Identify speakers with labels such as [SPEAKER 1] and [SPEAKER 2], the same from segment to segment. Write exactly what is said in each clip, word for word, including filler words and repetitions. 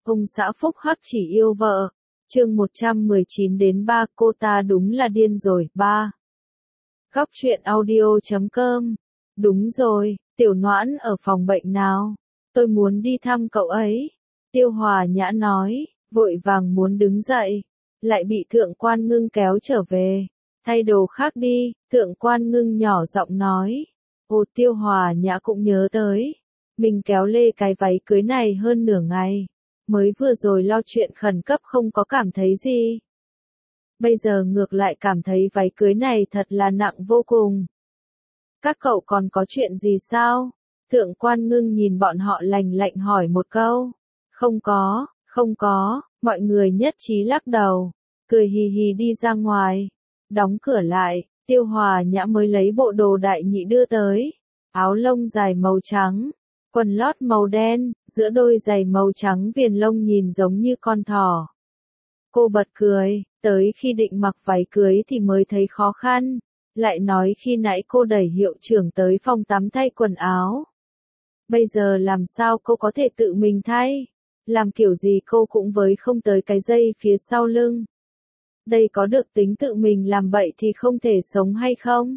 [SPEAKER 1] Ông xã phúc hắc chỉ yêu vợ. Chương một trăm mười chín đến ba cô ta đúng là điên rồi, ba. Góc truyện audio chấm com. Đúng rồi, Tiểu Noãn ở phòng bệnh nào? Tôi muốn đi thăm cậu ấy. Tiêu Hòa Nhã nói, vội vàng muốn đứng dậy. Lại bị Thượng Quan Ngưng kéo trở về. Thay đồ khác đi, Thượng Quan Ngưng nhỏ giọng nói. Ồ, Tiêu Hòa Nhã cũng nhớ tới. Mình kéo lê cái váy cưới này hơn nửa ngày. Mới vừa rồi lo chuyện khẩn cấp không có cảm thấy gì. Bây giờ ngược lại cảm thấy váy cưới này thật là nặng vô cùng. Các cậu còn có chuyện gì sao? Thượng Quan Ngưng nhìn bọn họ lành lạnh hỏi một câu. Không có, không có, mọi người nhất trí lắc đầu. Cười hì hì đi ra ngoài. Đóng cửa lại, Tiêu Hòa Nhã mới lấy bộ đồ đại nhị đưa tới. Áo lông dài màu trắng. Quần lót màu đen, giữa đôi giày màu trắng viền lông nhìn giống như con thỏ. Cô bật cười, tới khi định mặc váy cưới thì mới thấy khó khăn. Lại nói khi nãy cô đẩy hiệu trưởng tới phòng tắm thay quần áo. Bây giờ làm sao cô có thể tự mình thay? Làm kiểu gì cô cũng với không tới cái dây phía sau lưng. Đây có được tính tự mình làm bậy thì không thể sống hay không?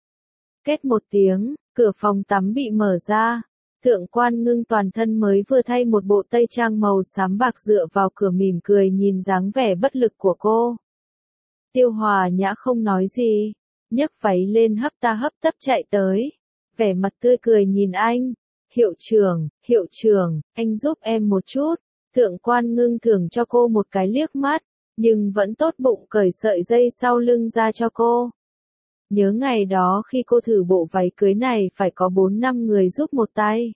[SPEAKER 1] Két một tiếng, cửa phòng tắm bị mở ra. Thượng Quan Ngưng toàn thân mới vừa thay một bộ tây trang màu xám bạc dựa vào cửa mỉm cười nhìn dáng vẻ bất lực của cô. Tiêu Hòa Nhã không nói gì, nhấc váy lên hấp ta hấp tấp chạy tới, vẻ mặt tươi cười nhìn anh. Hiệu trưởng, hiệu trưởng, anh giúp em một chút. Thượng Quan Ngưng thưởng cho cô một cái liếc mắt, nhưng vẫn tốt bụng cởi sợi dây sau lưng ra cho cô. Nhớ ngày đó khi cô thử bộ váy cưới này phải có bốn năm người giúp một tay.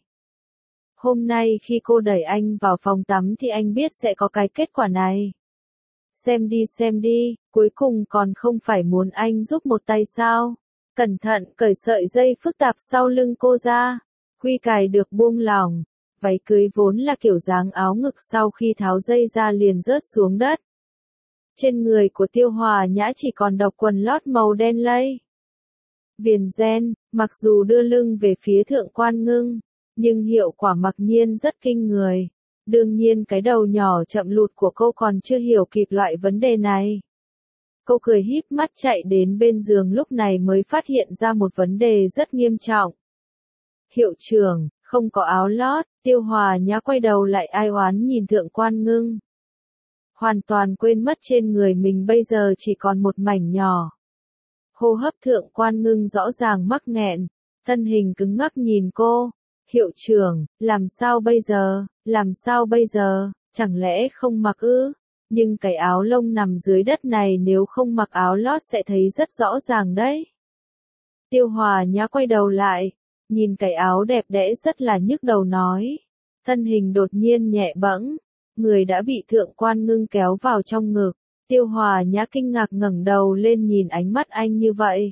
[SPEAKER 1] Hôm nay khi cô đẩy anh vào phòng tắm thì anh biết sẽ có cái kết quả này. Xem đi xem đi, cuối cùng còn không phải muốn anh giúp một tay sao? Cẩn thận cởi sợi dây phức tạp sau lưng cô ra. Quy cài được buông lỏng. Váy cưới vốn là kiểu dáng áo ngực sau khi tháo dây ra liền rớt xuống đất. Trên người của Tiêu Hòa Nhã chỉ còn độc quần lót màu đen lây. Viền ren, mặc dù đưa lưng về phía Thượng Quan Ngưng, nhưng hiệu quả mặc nhiên rất kinh người. Đương nhiên cái đầu nhỏ chậm lụt của cô còn chưa hiểu kịp loại vấn đề này. Cô cười híp mắt chạy đến bên giường lúc này mới phát hiện ra một vấn đề rất nghiêm trọng. Hiệu trưởng, không có áo lót. Tiêu Hòa Nhã quay đầu lại ai oán nhìn Thượng Quan Ngưng. Hoàn toàn quên mất trên người mình bây giờ chỉ còn một mảnh nhỏ. Hô hấp Thượng Quan Ngưng rõ ràng mắc nghẹn, thân hình cứng ngắc nhìn cô. Hiệu trưởng, làm sao bây giờ, làm sao bây giờ, chẳng lẽ không mặc ư? Nhưng cái áo lông nằm dưới đất này nếu không mặc áo lót sẽ thấy rất rõ ràng đấy. Tiêu Hòa Nhã quay đầu lại, nhìn cái áo đẹp đẽ rất là nhức đầu nói. Thân hình đột nhiên nhẹ bẫng, người đã bị Thượng Quan Ngưng kéo vào trong ngực. Tiêu Hòa Nhã kinh ngạc ngẩng đầu lên nhìn ánh mắt anh như vậy.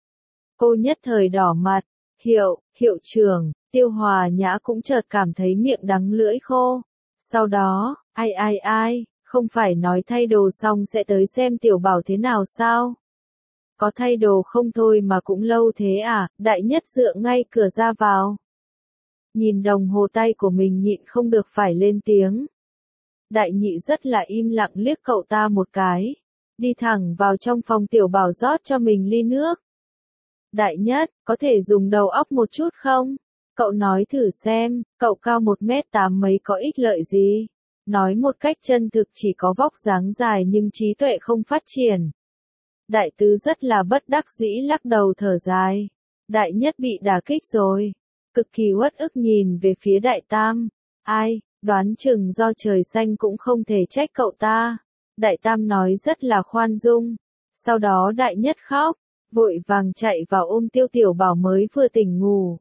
[SPEAKER 1] Cô nhất thời đỏ mặt. Hiệu, hiệu trưởng. Tiêu Hòa Nhã cũng chợt cảm thấy miệng đắng lưỡi khô. Sau đó, ai ai ai, không phải nói thay đồ xong sẽ tới xem Tiểu Bảo thế nào sao? Có thay đồ không thôi mà cũng lâu thế à? Đại Nhất dựa ngay cửa ra vào. Nhìn đồng hồ tay của mình nhịn không được phải lên tiếng. Đại Nhị rất là im lặng liếc cậu ta một cái. Đi thẳng vào trong phòng Tiểu Bảo rót cho mình ly nước. Đại Nhất, có thể dùng đầu óc một chút không? Cậu nói thử xem, cậu cao một mét tám mấy có ích lợi gì? Nói một cách chân thực chỉ có vóc dáng dài nhưng trí tuệ không phát triển. Đại Tứ rất là bất đắc dĩ lắc đầu thở dài. Đại Nhất bị đả kích rồi. Cực kỳ uất ức nhìn về phía Đại Tam. Ai, đoán chừng do trời xanh cũng không thể trách cậu ta. Đại Tam nói rất là khoan dung. Sau đó Đại Nhất khóc, vội vàng chạy vào ôm Tiêu Tiểu Bảo mới vừa tỉnh ngủ.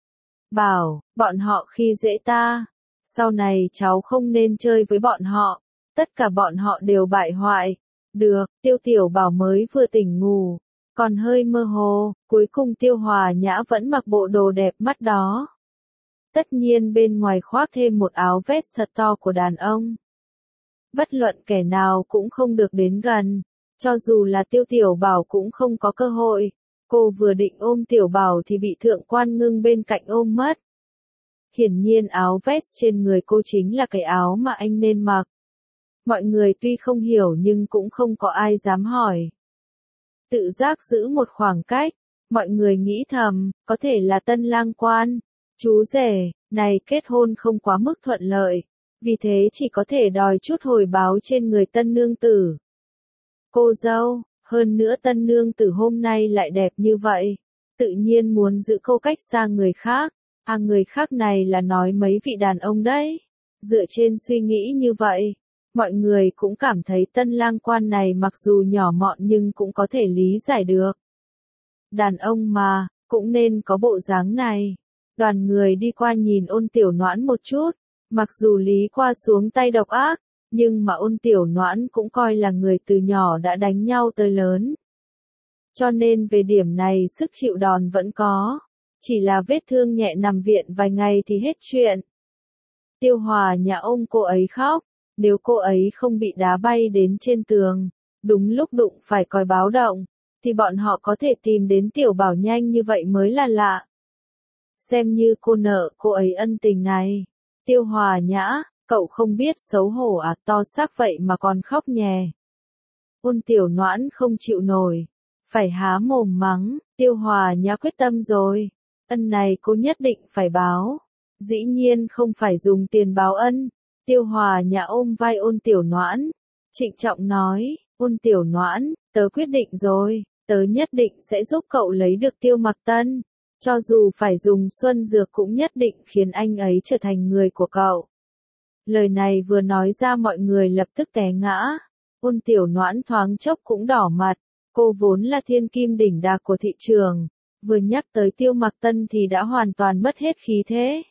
[SPEAKER 1] Bảo, bọn họ khi dễ ta. Sau này cháu không nên chơi với bọn họ. Tất cả bọn họ đều bại hoại. Được, Tiêu Tiểu Bảo mới vừa tỉnh ngủ. Còn hơi mơ hồ, cuối cùng Tiêu Hòa Nhã vẫn mặc bộ đồ đẹp mắt đó. Tất nhiên bên ngoài khoác thêm một áo vest thật to của đàn ông. Bất luận kẻ nào cũng không được đến gần. Cho dù là Tiêu Tiểu Bảo cũng không có cơ hội. Cô vừa định ôm Tiểu Bảo thì bị Thượng Quan Ngưng bên cạnh ôm mất. Hiển nhiên áo vest trên người cô chính là cái áo mà anh nên mặc. Mọi người tuy không hiểu nhưng cũng không có ai dám hỏi. Tự giác giữ một khoảng cách, mọi người nghĩ thầm, có thể là tân lang quan, chú rể, này kết hôn không quá mức thuận lợi, vì thế chỉ có thể đòi chút hồi báo trên người tân nương tử. Cô dâu, hơn nữa tân nương tử hôm nay lại đẹp như vậy, tự nhiên muốn giữ cô cách xa người khác, à người khác này là nói mấy vị đàn ông đấy. Dựa trên suy nghĩ như vậy, mọi người cũng cảm thấy tân lang quan này mặc dù nhỏ mọn nhưng cũng có thể lý giải được. Đàn ông mà, cũng nên có bộ dáng này. Đoàn người đi qua nhìn Ôn Tiểu Noãn một chút, mặc dù Lý Qua xuống tay độc ác, nhưng mà Ôn Tiểu Noãn cũng coi là người từ nhỏ đã đánh nhau tới lớn. Cho nên về điểm này sức chịu đòn vẫn có, chỉ là vết thương nhẹ nằm viện vài ngày thì hết chuyện. Tiêu Hòa nhà ông cô ấy khóc, nếu cô ấy không bị đá bay đến trên tường, đúng lúc đụng phải còi báo động, thì bọn họ có thể tìm đến Tiểu Bảo nhanh như vậy mới là lạ. Xem như cô nợ cô ấy ân tình này. Tiêu Hòa Nhã, cậu không biết xấu hổ à, to xác vậy mà còn khóc nhè. Ôn Tiểu Noãn không chịu nổi, phải há mồm mắng, Tiêu Hòa Nhã quyết tâm rồi, ân này cô nhất định phải báo. Dĩ nhiên không phải dùng tiền báo ân. Tiêu Hòa Nhã ôm vai Ôn Tiểu Noãn, trịnh trọng nói, Ôn Tiểu Noãn, tớ quyết định rồi, tớ nhất định sẽ giúp cậu lấy được Tiêu Mặc Tân. Cho dù phải dùng xuân dược cũng nhất định khiến anh ấy trở thành người của cậu. Lời này vừa nói ra mọi người lập tức té ngã. Ôn Tiểu Noãn thoáng chốc cũng đỏ mặt. Cô vốn là thiên kim đỉnh đạc của thị trường. Vừa nhắc tới Tiêu Mặc Tân thì đã hoàn toàn mất hết khí thế.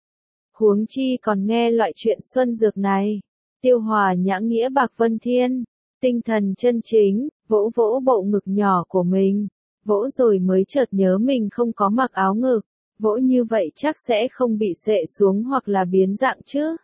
[SPEAKER 1] Huống chi còn nghe loại chuyện xuân dược này. Tiêu Hòa Nhã nghĩa bạc vân thiên. Tinh thần chân chính, vỗ vỗ bộ ngực nhỏ của mình. Vỗ rồi mới chợt nhớ mình không có mặc áo ngực, vỗ như vậy chắc sẽ không bị xệ xuống hoặc là biến dạng chứ.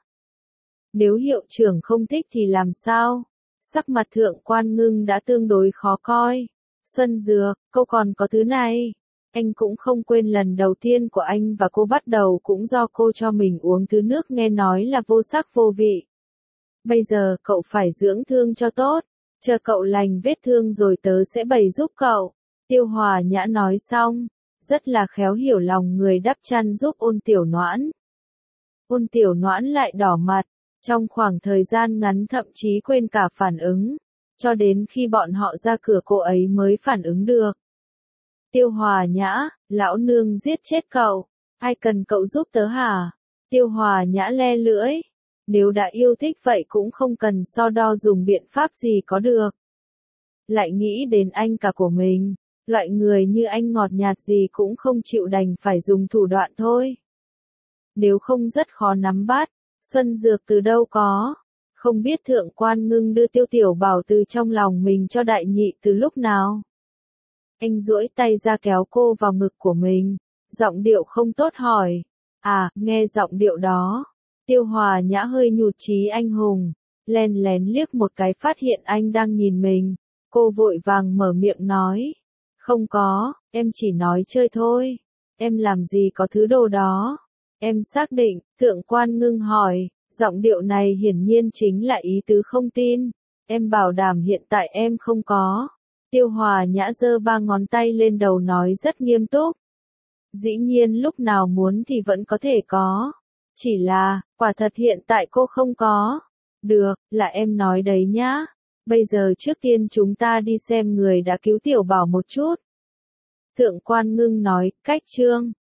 [SPEAKER 1] Nếu hiệu trưởng không thích thì làm sao? Sắc mặt Thượng Quan Ngưng đã tương đối khó coi. Xuân Dược, cô còn có thứ này. Anh cũng không quên lần đầu tiên của anh và cô bắt đầu cũng do cô cho mình uống thứ nước nghe nói là vô sắc vô vị. Bây giờ cậu phải dưỡng thương cho tốt, chờ cậu lành vết thương rồi tớ sẽ bày giúp cậu. Tiêu Hòa Nhã nói xong, rất là khéo hiểu lòng người đắp chăn giúp Ôn Tiểu Noãn. Ôn Tiểu Noãn lại đỏ mặt, trong khoảng thời gian ngắn thậm chí quên cả phản ứng, cho đến khi bọn họ ra cửa cô ấy mới phản ứng được. Tiêu Hòa Nhã, lão nương giết chết cậu, ai cần cậu giúp tớ hả? Tiêu Hòa Nhã le lưỡi, nếu đã yêu thích vậy cũng không cần so đo dùng biện pháp gì có được. Lại nghĩ đến anh cả của mình. Loại người như anh ngọt nhạt gì cũng không chịu đành phải dùng thủ đoạn thôi. Nếu không rất khó nắm bắt, xuân dược từ đâu có. Không biết Thượng Quan Ngưng đưa Tiêu Tiểu Bảo từ trong lòng mình cho đại nhị từ lúc nào. Anh duỗi tay ra kéo cô vào ngực của mình, giọng điệu không tốt hỏi. À, nghe giọng điệu đó. Tiêu Hòa Nhã hơi nhụt chí anh hùng, len lén liếc một cái phát hiện anh đang nhìn mình. Cô vội vàng mở miệng nói. Không có, em chỉ nói chơi thôi. Em làm gì có thứ đồ đó. Em xác định, Thượng Quan Ngưng hỏi, giọng điệu này hiển nhiên chính là ý tứ không tin. Em bảo đảm hiện tại em không có. Tiêu Hòa Nhã giơ ba ngón tay lên đầu nói rất nghiêm túc. Dĩ nhiên lúc nào muốn thì vẫn có thể có. Chỉ là, quả thật hiện tại cô không có. Được, là em nói đấy nhá. Bây giờ trước tiên chúng ta đi xem người đã cứu Tiểu Bảo một chút. Thượng Quan Ngưng nói, cách chương.